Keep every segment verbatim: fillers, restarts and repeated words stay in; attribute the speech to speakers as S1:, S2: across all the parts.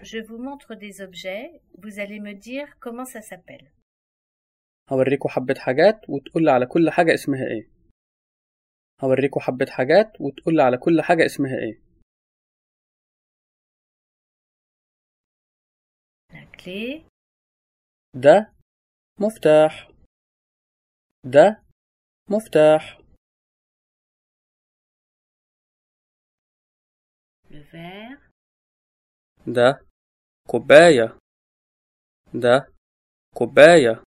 S1: Je vous montre des objets, vous allez me dire comment ça s'appelle.
S2: هوريكوا حبة حاجات وتقول على كل حاجة اسمها ايه. هوريكوا حبة حاجات وتقول على كل حاجة اسمها ايه.
S1: La clé.
S2: ده مفتاح. ده مفتاح.
S1: Le verre.
S2: ده كوباية. ده كوباية.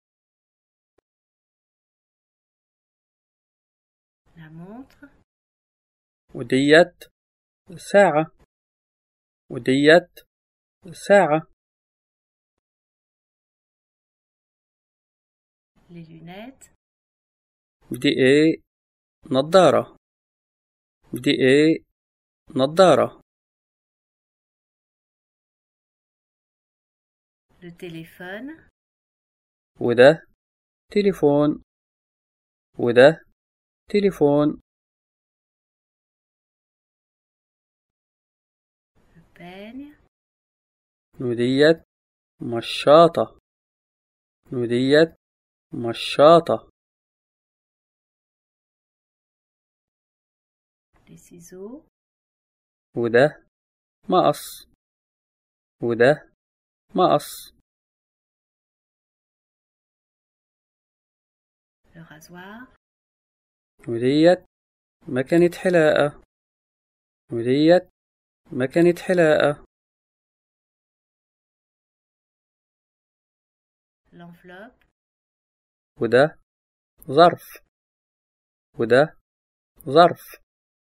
S1: La montre.
S2: وديت ساعة. وديت ساعة.
S1: Les lunettes.
S2: دي ايه نظارة. دي ايه نظارة.
S1: Le téléphone.
S2: وده تليفون. وده تليفون.
S1: Le peigne.
S2: وديت مشاطة. وديت مشاطة.
S1: Les ciseaux.
S2: وده مقص. وده مقص.
S1: Le rasoir.
S2: وديت مكنة حلاقة. وديت مكنة حلاقة.
S1: L'enveloppe.
S2: وده ظرف. وده ظرف.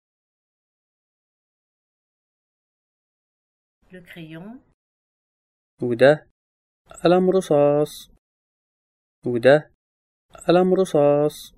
S1: Le crayon.
S2: وده قلم رصاص. وده قلم رصاص.